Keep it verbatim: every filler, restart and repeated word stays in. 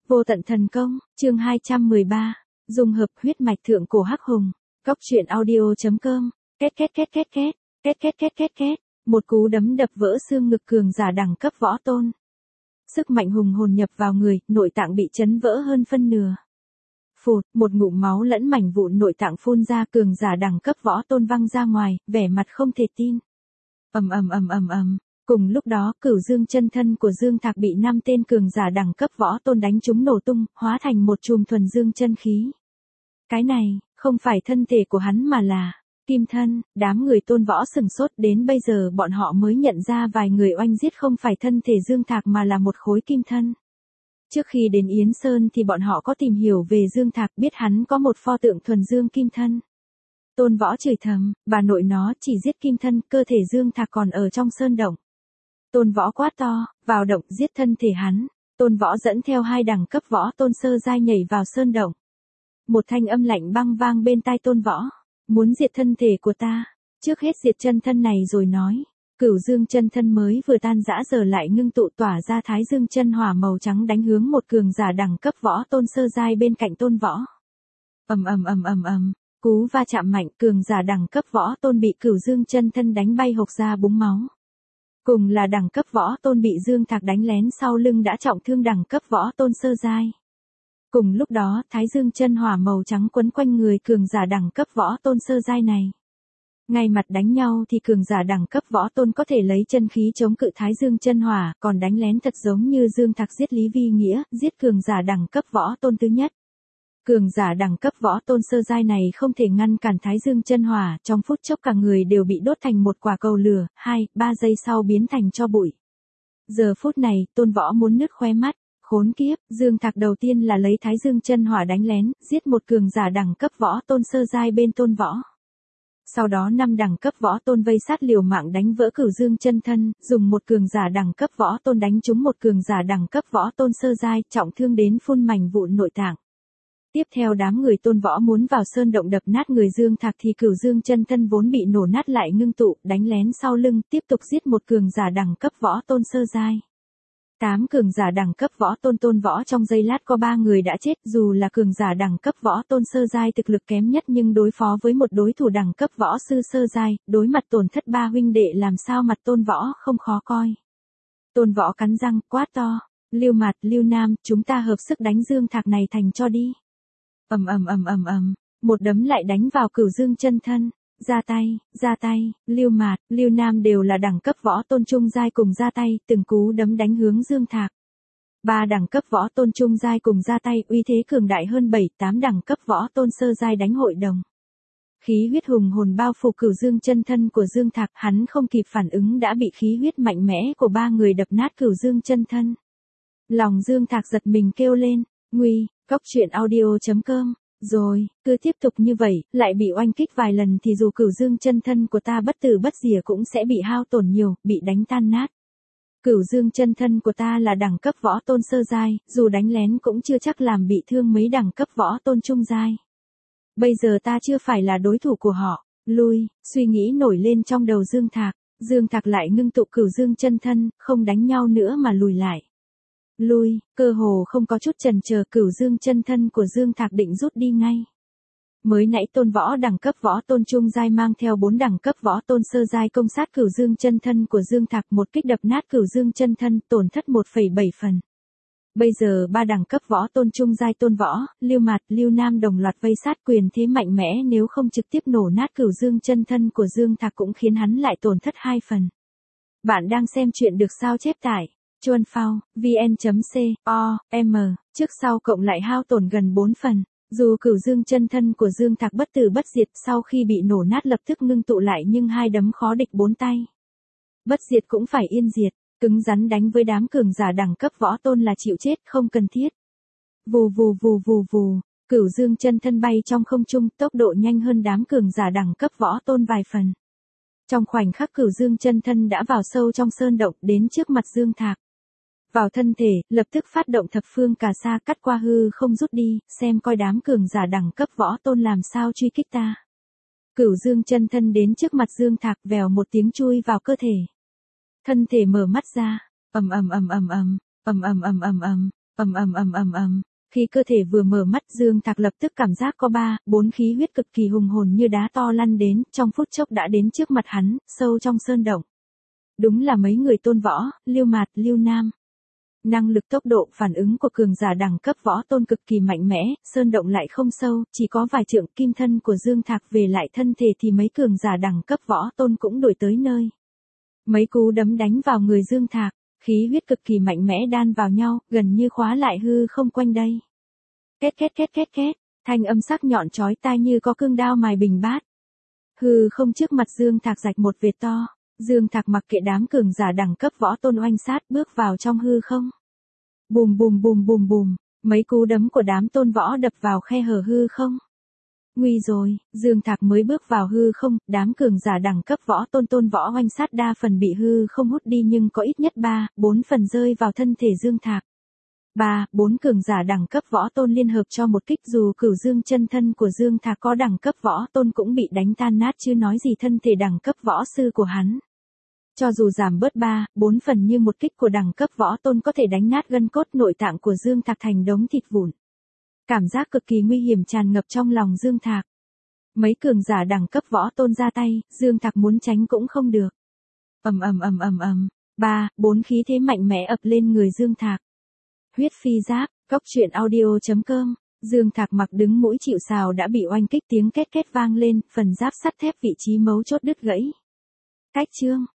Vô tận thần công, chương hai trăm mười ba, dung hợp huyết mạch thượng cổ hắc hùng. Cóc truyện audio chấm com. Két két két két két, két két két két két, một cú đấm đập vỡ xương ngực cường giả đẳng cấp võ tôn. Sức mạnh hùng hồn nhập vào người, nội tạng bị chấn vỡ hơn phân nửa. Phụt, một ngụm máu lẫn mảnh vụn nội tạng phun ra, cường giả đẳng cấp võ tôn văng ra ngoài, vẻ mặt không thể tin. Ầm ầm ầm ầm ầm. Cùng lúc đó, Cửu Dương chân thân của Dương Thạc bị năm tên cường giả đẳng cấp võ tôn đánh trúng nổ tung, hóa thành một chùm thuần dương chân khí. Cái này, không phải thân thể của hắn mà là kim thân. Đám người tôn võ sừng sốt, đến bây giờ bọn họ mới nhận ra vài người oanh giết không phải thân thể Dương Thạc mà là một khối kim thân. Trước khi đến Yến Sơn thì bọn họ có tìm hiểu về Dương Thạc, biết hắn có một pho tượng thuần dương kim thân. Tôn võ chửi thầm, bà nội nó chỉ giết kim thân, cơ thể Dương Thạc còn ở trong sơn động. Tôn võ quát to, vào động giết thân thể hắn. Tôn võ dẫn theo hai đẳng cấp võ tôn sơ giai nhảy vào sơn động. Một thanh âm lạnh băng vang bên tai tôn võ. Muốn diệt thân thể của ta, trước hết diệt chân thân này rồi nói. Cửu Dương chân thân mới vừa tan rã giờ lại ngưng tụ tỏa ra thái dương chân hỏa màu trắng đánh hướng một cường giả đẳng cấp võ tôn sơ giai bên cạnh tôn võ. Ầm ầm ầm ầm ầm, cú va chạm mạnh, cường giả đẳng cấp võ tôn bị Cửu Dương chân thân đánh bay hộc ra búng máu. Cùng là đẳng cấp võ tôn bị Dương Thạc đánh lén sau lưng đã trọng thương đẳng cấp võ tôn sơ giai. Cùng lúc đó, thái dương chân hỏa màu trắng quấn quanh người cường giả đẳng cấp võ tôn sơ giai này. Ngay mặt đánh nhau thì cường giả đẳng cấp võ tôn có thể lấy chân khí chống cự thái dương chân hỏa, còn đánh lén thật giống như Dương Thạc giết Lý Vi Nghĩa, giết cường giả đẳng cấp võ tôn thứ nhất. Cường giả đẳng cấp võ tôn sơ giai này không thể ngăn cản thái dương chân hỏa, trong phút chốc cả người đều bị đốt thành một quả cầu lửa, hai, ba giây sau biến thành tro bụi. Giờ phút này, tôn võ muốn nứt khóe mắt, khốn kiếp, Dương Thạc đầu tiên là lấy thái dương chân hỏa đánh lén, giết một cường giả đẳng cấp võ tôn sơ giai bên tôn võ. Sau đó năm đẳng cấp võ tôn vây sát liều mạng đánh vỡ Cửu Dương chân thân, dùng một cường giả đẳng cấp võ tôn đánh trúng một cường giả đẳng cấp võ tôn sơ giai, trọng thương đến phun mảnh vụn nội tạng. Tiếp theo đám người tôn võ muốn vào sơn động đập nát người Dương Thạc thì Cửu Dương chân thân vốn bị nổ nát lại ngưng tụ, đánh lén sau lưng, tiếp tục giết một cường giả đẳng cấp võ tôn sơ giai. Tám cường giả đẳng cấp võ tôn tôn võ trong giây lát có ba người đã chết, dù là cường giả đẳng cấp võ tôn sơ giai thực lực kém nhất nhưng đối phó với một đối thủ đẳng cấp võ sư sơ giai, đối mặt tổn thất ba huynh đệ làm sao mặt tôn võ không khó coi. Tôn võ cắn răng, quát to, Lưu Mạt, Lưu Nam, chúng ta hợp sức đánh Dương Thạc này thành cho đi. Ầm ầm ầm ầm ầm, một đấm lại đánh vào Cửu Dương chân thân. Ra tay, ra tay, Lưu Mạt, Lưu Nam đều là đẳng cấp võ tôn trung giai cùng ra tay, từng cú đấm đánh hướng Dương Thạc. Ba đẳng cấp võ tôn trung giai cùng ra tay, uy thế cường đại hơn bảy, tám đẳng cấp võ tôn sơ giai đánh hội đồng. Khí huyết hùng hồn bao phủ Cửu Dương chân thân của Dương Thạc, hắn không kịp phản ứng đã bị khí huyết mạnh mẽ của ba người đập nát Cửu Dương chân thân. Lòng Dương Thạc giật mình kêu lên, nguy, cóc truyện audio chấm com. Rồi, cứ tiếp tục như vậy, lại bị oanh kích vài lần thì dù Cửu Dương chân thân của ta bất tử bất diệt cũng sẽ bị hao tổn nhiều, bị đánh tan nát. Cửu Dương chân thân của ta là đẳng cấp võ tôn sơ giai, dù đánh lén cũng chưa chắc làm bị thương mấy đẳng cấp võ tôn trung giai. Bây giờ ta chưa phải là đối thủ của họ, lui, suy nghĩ nổi lên trong đầu Dương Thạc, Dương Thạc lại ngưng tụ Cửu Dương chân thân, không đánh nhau nữa mà lùi lại. Lui, cơ hồ không có chút chần chờ, Cửu Dương chân thân của Dương Thạc định rút đi ngay. Mới nãy tôn võ đẳng cấp võ tôn trung giai mang theo bốn đẳng cấp võ tôn sơ giai công sát Cửu Dương chân thân của Dương Thạc, một kích đập nát Cửu Dương chân thân, tổn thất một phẩy bảy phần. Bây giờ ba đẳng cấp võ tôn trung giai tôn võ, Lưu Mạt, Lưu Nam đồng loạt vây sát, quyền thế mạnh mẽ nếu không trực tiếp nổ nát Cửu Dương chân thân của Dương Thạc cũng khiến hắn lại tổn thất hai phần. Bạn đang xem chuyện được sao chép tải Chuan Phao, vn.co, m, trước sau cộng lại hao tổn gần bốn phần. Dù Cửu Dương chân thân của Dương Thạc bất tử bất diệt, sau khi bị nổ nát lập tức ngưng tụ lại nhưng hai đấm khó địch bốn tay. Bất diệt cũng phải yên diệt, cứng rắn đánh với đám cường giả đẳng cấp võ tôn là chịu chết không cần thiết. Vù vù vù vù vù, Cửu Dương chân thân bay trong không trung, tốc độ nhanh hơn đám cường giả đẳng cấp võ tôn vài phần. Trong khoảnh khắc Cửu Dương chân thân đã vào sâu trong sơn động, đến trước mặt Dương Thạc. Vào thân thể, lập tức phát động thập phương cà sa cắt qua hư không rút đi, xem coi đám cường giả đẳng cấp võ tôn làm sao truy kích ta. Cửu Dương chân thân đến trước mặt Dương Thạc, vèo một tiếng chui vào cơ thể. Thân thể mở mắt ra, ầm ầm ầm ầm ầm, ầm ầm ầm ầm ầm, Ầm ầm ầm ầm ầm, khi cơ thể vừa mở mắt Dương Thạc lập tức cảm giác có ba, bốn khí huyết cực kỳ hùng hồn như đá to lăn đến, trong phút chốc đã đến trước mặt hắn, sâu trong sơn động. Đúng là mấy người Tôn Võ, Lưu Mạt, Lưu Nam. Năng lực tốc độ phản ứng của cường giả đẳng cấp võ tôn cực kỳ mạnh mẽ, sơn động lại không sâu, chỉ có vài trượng kim thân của Dương Thạc về lại thân thể thì mấy cường giả đẳng cấp võ tôn cũng đuổi tới nơi. Mấy cú đấm đánh vào người Dương Thạc, khí huyết cực kỳ mạnh mẽ đan vào nhau, gần như khóa lại hư không quanh đây. Két két két két két, thanh âm sắc nhọn chói tai như có cương đao mài bình bát. Hư không trước mặt Dương Thạc rạch một vệt to. Dương Thạc mặc kệ đám cường giả đẳng cấp võ tôn oanh sát bước vào trong hư không. Bùm bùm bùm bùm bùm, mấy cú đấm của đám tôn võ đập vào khe hở hư không. Nguy rồi, Dương Thạc mới bước vào hư không, đám cường giả đẳng cấp võ tôn tôn võ oanh sát đa phần bị hư không hút đi nhưng có ít nhất ba, bốn phần rơi vào thân thể Dương Thạc. ba, bốn cường giả đẳng cấp võ tôn liên hợp cho một kích dù cửu dương chân thân của Dương Thạc có đẳng cấp võ tôn cũng bị đánh tan nát chứ nói gì thân thể đẳng cấp võ sư của hắn. Cho dù giảm bớt ba, bốn phần như một kích của đẳng cấp võ tôn có thể đánh nát gân cốt nội tạng của Dương Thạc thành đống thịt vụn. Cảm giác cực kỳ nguy hiểm tràn ngập trong lòng Dương Thạc. Mấy cường giả đẳng cấp võ tôn ra tay, Dương Thạc muốn tránh cũng không được. Ầm ầm ầm ầm ầm, ba, bốn khí thế mạnh mẽ ập lên người Dương Thạc. Huyết phi giáp, cốc truyện audio chấm com. Dương Thạc mặc đứng mũi chịu sào đã bị oanh kích tiếng két két vang lên, phần giáp sắt thép vị trí mấu chốt đứt gãy. Cách chương